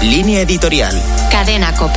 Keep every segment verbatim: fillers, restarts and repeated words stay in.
Línea editorial. Cadena COPE.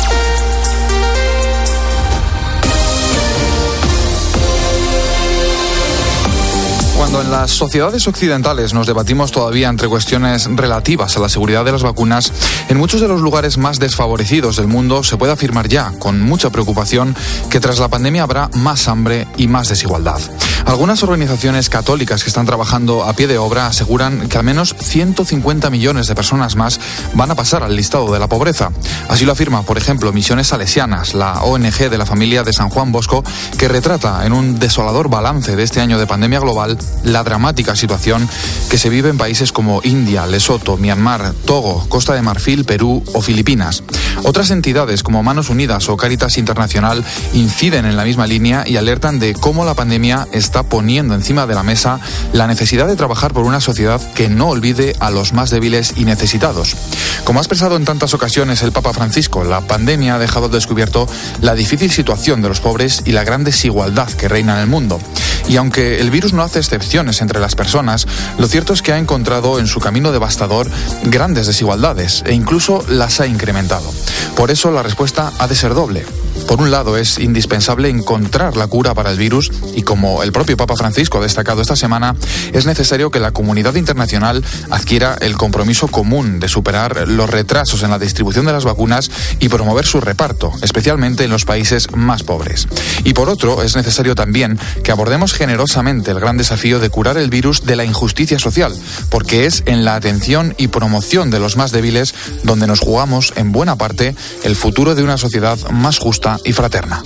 Cuando en las sociedades occidentales nos debatimos todavía entre cuestiones relativas a la seguridad de las vacunas, en muchos de los lugares más desfavorecidos del mundo se puede afirmar ya, con mucha preocupación, que tras la pandemia habrá más hambre y más desigualdad. Algunas organizaciones católicas que están trabajando a pie de obra aseguran que al menos ciento cincuenta millones de personas más van a pasar al listado de la pobreza. Así lo afirma, por ejemplo, Misiones Salesianas, la O N G de la familia de San Juan Bosco, que retrata en un desolador balance de este año de pandemia global la dramática situación que se vive en países como India, Lesoto, Myanmar, Togo, Costa de Marfil, Perú o Filipinas. Otras entidades como Manos Unidas o Cáritas Internacional inciden en la misma línea y alertan de cómo la pandemia está poniendo encima de la mesa la necesidad de trabajar por una sociedad que no olvide a los más débiles y necesitados. Como ha expresado en tantas ocasiones el Papa Francisco, la pandemia ha dejado al descubierto la difícil situación de los pobres y la gran desigualdad que reina en el mundo. Y aunque el virus no hace excepciones entre las personas, lo cierto es que ha encontrado en su camino devastador grandes desigualdades e incluso las ha incrementado. Por eso la respuesta ha de ser doble. Por un lado, es indispensable encontrar la cura para el virus y, como el propio Papa Francisco ha destacado esta semana, es necesario que la comunidad internacional adquiera el compromiso común de superar los retrasos en la distribución de las vacunas y promover su reparto, especialmente en los países más pobres. Y por otro, es necesario también que abordemos generosamente el gran desafío de curar el virus de la injusticia social, porque es en la atención y promoción de los más débiles donde nos jugamos, en buena parte, el futuro de una sociedad más justa y fraterna.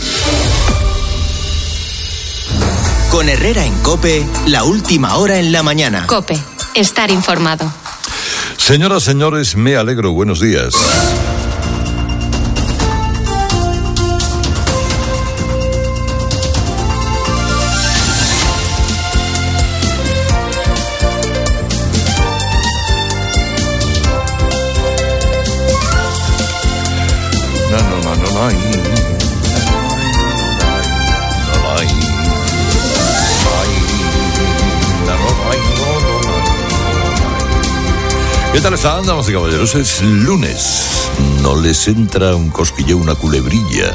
Con Herrera en COPE, la última hora en la mañana. COPE, estar informado. Señoras, señores, me alegro. Buenos días. No, no, no, no, no. ¿Qué tal están, damas y caballeros? Es lunes. ¿No les entra un cosquilleo, una culebrilla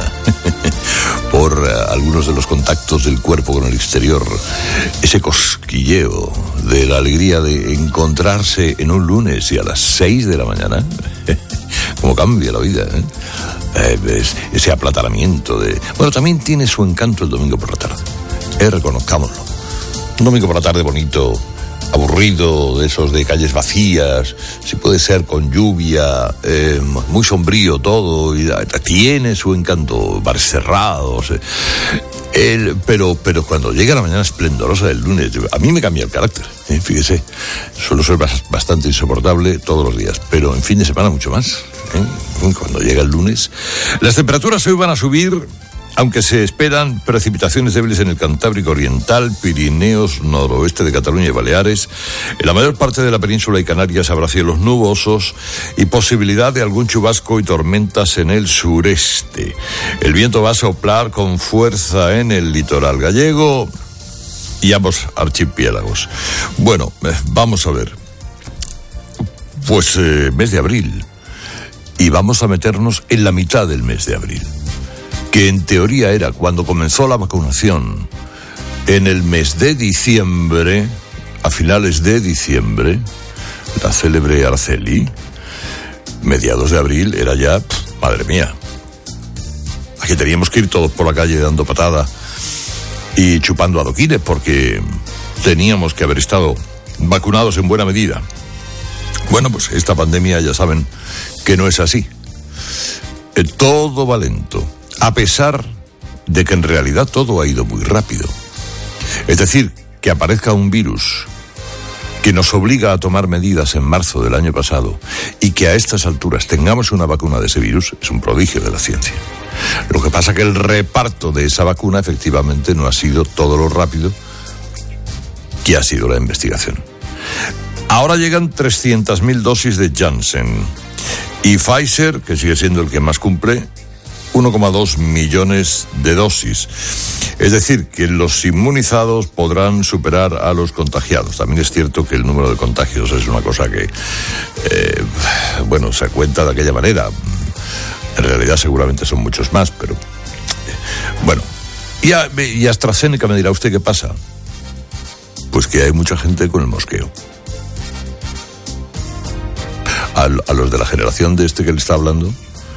por uh, algunos de los contactos del cuerpo con el exterior? Ese cosquilleo de la alegría de encontrarse en un lunes y a las seis de la mañana. Cómo cambia la vida, ¿eh? Eh, ese aplatanamiento de... Bueno, también tiene su encanto el domingo por la tarde. Eh, reconozcámoslo. Un domingo por la tarde bonito, aburrido, de esos de calles vacías, si puede ser con lluvia, eh, muy sombrío todo, y tiene su encanto, bares cerrados, eh. el, pero, pero cuando llega la mañana esplendorosa del lunes, a mí me cambia el carácter, eh, fíjese, suelo ser bastante insoportable todos los días, pero en fin de semana mucho más, eh, cuando llega el lunes. Las temperaturas hoy van a subir, aunque se esperan precipitaciones débiles en el Cantábrico Oriental, Pirineos, noroeste de Cataluña y Baleares. En la mayor parte de la península y Canarias habrá cielos nubosos y posibilidad de algún chubasco y tormentas en el sureste. El viento va a soplar con fuerza en el litoral gallego y ambos archipiélagos. Bueno, eh, vamos a ver. Pues eh, mes de abril. Y vamos a meternos en la mitad del mes de abril, que en teoría era cuando comenzó la vacunación, en el mes de diciembre, a finales de diciembre, la célebre Araceli, mediados de abril, era ya, pff, madre mía, aquí teníamos que ir todos por la calle dando patada y chupando adoquines, porque teníamos que haber estado vacunados en buena medida. Bueno, pues esta pandemia ya saben que no es así. Eh, todo va lento, a pesar de que en realidad todo ha ido muy rápido. Es decir, que aparezca un virus que nos obliga a tomar medidas en marzo del año pasado y que a estas alturas tengamos una vacuna de ese virus es un prodigio de la ciencia. Lo que pasa es que el reparto de esa vacuna efectivamente no ha sido todo lo rápido que ha sido la investigación. Ahora llegan trescientas mil dosis de Janssen y Pfizer, que sigue siendo el que más cumple, uno coma dos millones de dosis. Es decir, que los inmunizados podrán superar a los contagiados. También es cierto que el número de contagios es una cosa que, eh, bueno, se cuenta de aquella manera. En realidad seguramente son muchos más, pero... Eh, bueno, y, a, y AstraZeneca me dirá usted qué pasa. Pues que hay mucha gente con el mosqueo. A, a los de la generación de este que le está hablando,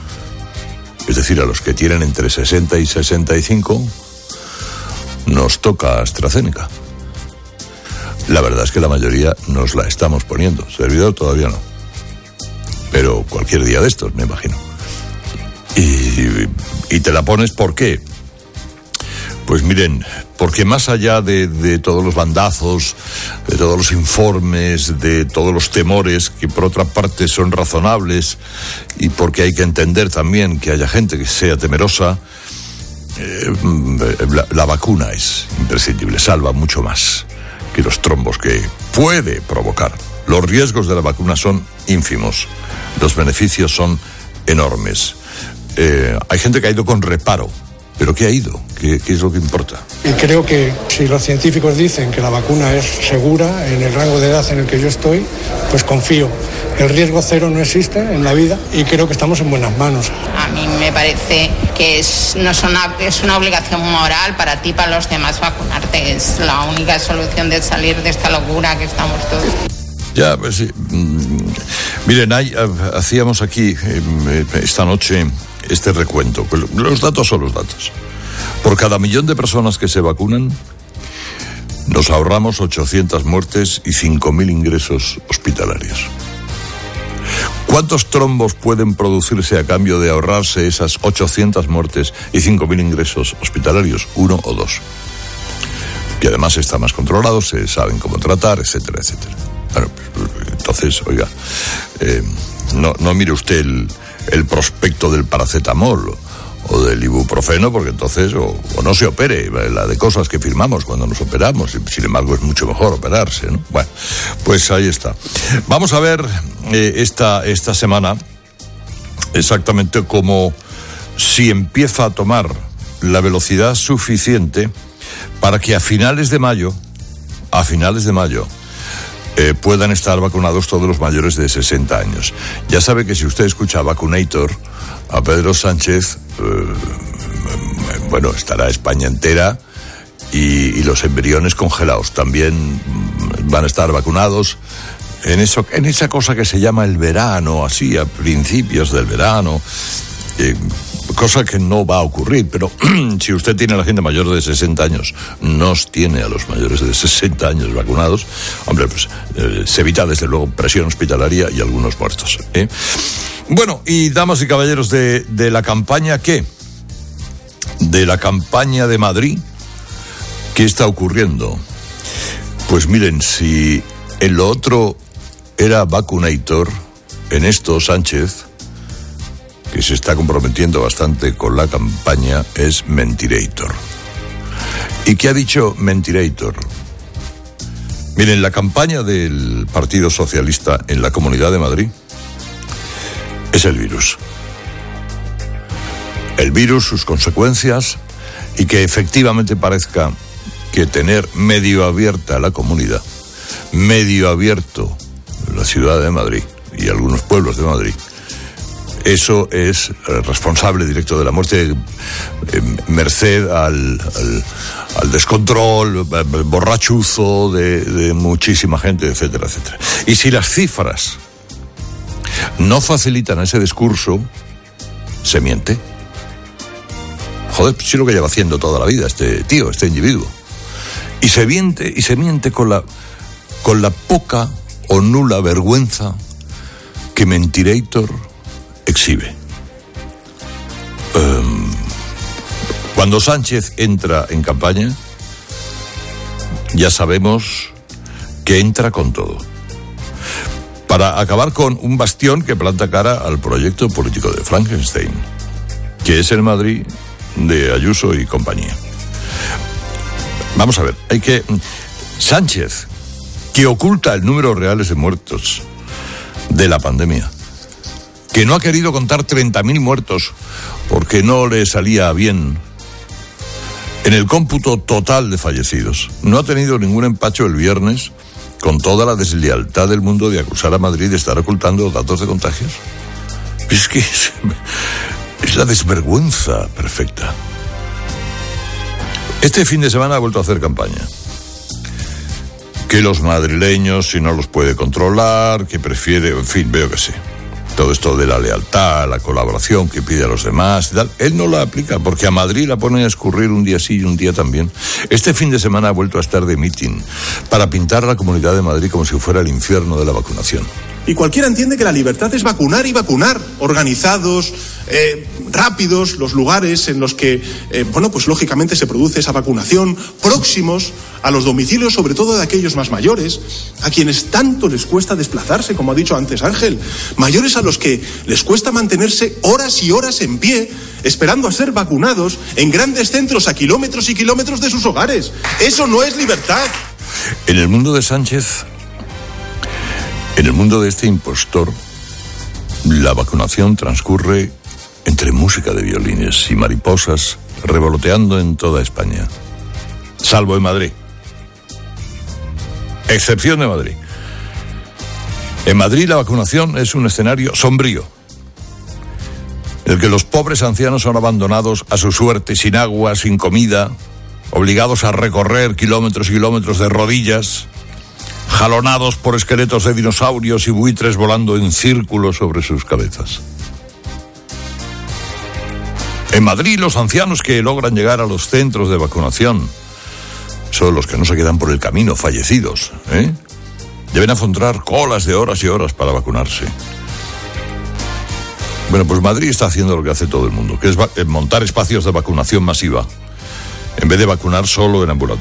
es decir, a los que tienen entre sesenta y sesenta y cinco, nos toca AstraZeneca. La verdad es que la mayoría nos la estamos poniendo. Servidor todavía no. Pero cualquier día de estos, me imagino. Y, y te la pones, ¿por qué? Pues miren, porque más allá de, de todos los bandazos, de todos los informes, de todos los temores, que por otra parte son razonables, y porque hay que entender también que haya gente que sea temerosa, eh, la, la vacuna es imprescindible, salva mucho más que los trombos que puede provocar. Los riesgos de la vacuna son ínfimos, los beneficios son enormes. Eh, hay gente que ha ido con reparo, pero ¿qué ha ido? ¿Qué, qué es lo que importa? Y creo que si los científicos dicen que la vacuna es segura en el rango de edad en el que yo estoy, pues confío. El riesgo cero no existe en la vida y creo que estamos en buenas manos. A mí me parece que es, no es, una, es una obligación moral para ti y para los demás vacunarte. Es la única solución de salir de esta locura que estamos todos. Ya, pues sí. Miren, hay, hacíamos aquí eh, esta noche este recuento. Los datos son los datos. Por cada millón de personas que se vacunan, nos ahorramos ochocientas muertes y cinco mil ingresos hospitalarios. ¿Cuántos trombos pueden producirse a cambio de ahorrarse esas ochocientas muertes y cinco mil ingresos hospitalarios? Uno o dos. Que además está más controlado, se saben cómo tratar, etcétera, etcétera. Bueno, entonces, oiga, eh, no, no mire usted el, el prospecto del paracetamol o del ibuprofeno, porque entonces o, o no se opere, la de cosas que firmamos cuando nos operamos. Sin embargo, es mucho mejor operarse, ¿no? Bueno, pues ahí está. Vamos a ver eh, esta, esta semana exactamente cómo, si empieza a tomar la velocidad suficiente para que a finales de mayo, a finales de mayo, Eh, puedan estar vacunados todos los mayores de sesenta años. Ya sabe que si usted escucha a Vacunator, a Pedro Sánchez, eh, bueno, estará España entera y, y los embriones congelados también van a estar vacunados en, eso, en esa cosa que se llama el verano, así, a principios del verano. Eh, cosa que no va a ocurrir, pero si usted tiene a la gente mayor de sesenta años, nos tiene a los mayores de sesenta años vacunados, hombre, pues eh, se evita desde luego presión hospitalaria y algunos muertos, ¿eh? Bueno, y damas y caballeros de, de la campaña, ¿qué? De la campaña de Madrid, ¿qué está ocurriendo? Pues miren, si en lo otro era Vacunator, en esto Sánchez, que se está comprometiendo bastante con la campaña, es Mentirator. ¿Y qué ha dicho Mentirator? Miren, la campaña del Partido Socialista en la Comunidad de Madrid es el virus. El virus, sus consecuencias, y que efectivamente parezca que tener medio abierta la comunidad, medio abierto la ciudad de Madrid y algunos pueblos de Madrid, eso es responsable directo de la muerte, eh, merced al, al, al descontrol, borrachuzo de, de muchísima gente, etcétera, etcétera. Y si las cifras no facilitan ese discurso, se miente. Joder, sí, lo que lleva haciendo toda la vida este tío, este individuo. Y se miente, y se miente con la, con la poca o nula vergüenza que Mentirator exhibe. Um, cuando Sánchez entra en campaña, ya sabemos que entra con todo, para acabar con un bastión que planta cara al proyecto político de Frankenstein, que es el Madrid de Ayuso y compañía. Vamos a ver, hay que... Sánchez, que oculta el número reales de muertos de la pandemia, que no ha querido contar treinta mil muertos porque no le salía bien en el cómputo total de fallecidos. No ha tenido ningún empacho el viernes, con toda la deslealtad del mundo, de acusar a Madrid de estar ocultando datos de contagios. Es que es, es la desvergüenza perfecta. Este fin de semana ha vuelto a hacer campaña. Que los madrileños, si no los puede controlar, que prefiere, en fin, veo que sí. Todo esto de la lealtad, la colaboración que pide a los demás y tal, él no la aplica, porque a Madrid la pone a escurrir un día sí y un día también. Este fin de semana ha vuelto a estar de mitin para pintar la Comunidad de Madrid como si fuera el infierno de la vacunación. Y cualquiera entiende que la libertad es vacunar y vacunar, organizados, eh, rápidos, los lugares en los que, eh, bueno, pues lógicamente se produce esa vacunación, próximos a los domicilios, sobre todo de aquellos más mayores, a quienes tanto les cuesta desplazarse, como ha dicho antes Ángel, mayores a los que les cuesta mantenerse horas y horas en pie, esperando a ser vacunados en grandes centros a kilómetros y kilómetros de sus hogares. Eso no es libertad. En el mundo de Sánchez, en el mundo de este impostor, la vacunación transcurre entre música de violines y mariposas revoloteando en toda España, salvo en Madrid. Excepción de Madrid. En Madrid la vacunación es un escenario sombrío, en el que los pobres ancianos son abandonados a su suerte, sin agua, sin comida, obligados a recorrer kilómetros y kilómetros de rodillas, jalonados por esqueletos de dinosaurios y buitres volando en círculos sobre sus cabezas. En Madrid, los ancianos que logran llegar a los centros de vacunación son los que no se quedan por el camino, fallecidos, ¿eh? Deben afrontar colas de horas y horas para vacunarse. Bueno, pues Madrid está haciendo lo que hace todo el mundo, que es va- montar espacios de vacunación masiva, en vez de vacunar solo en ambulatorios.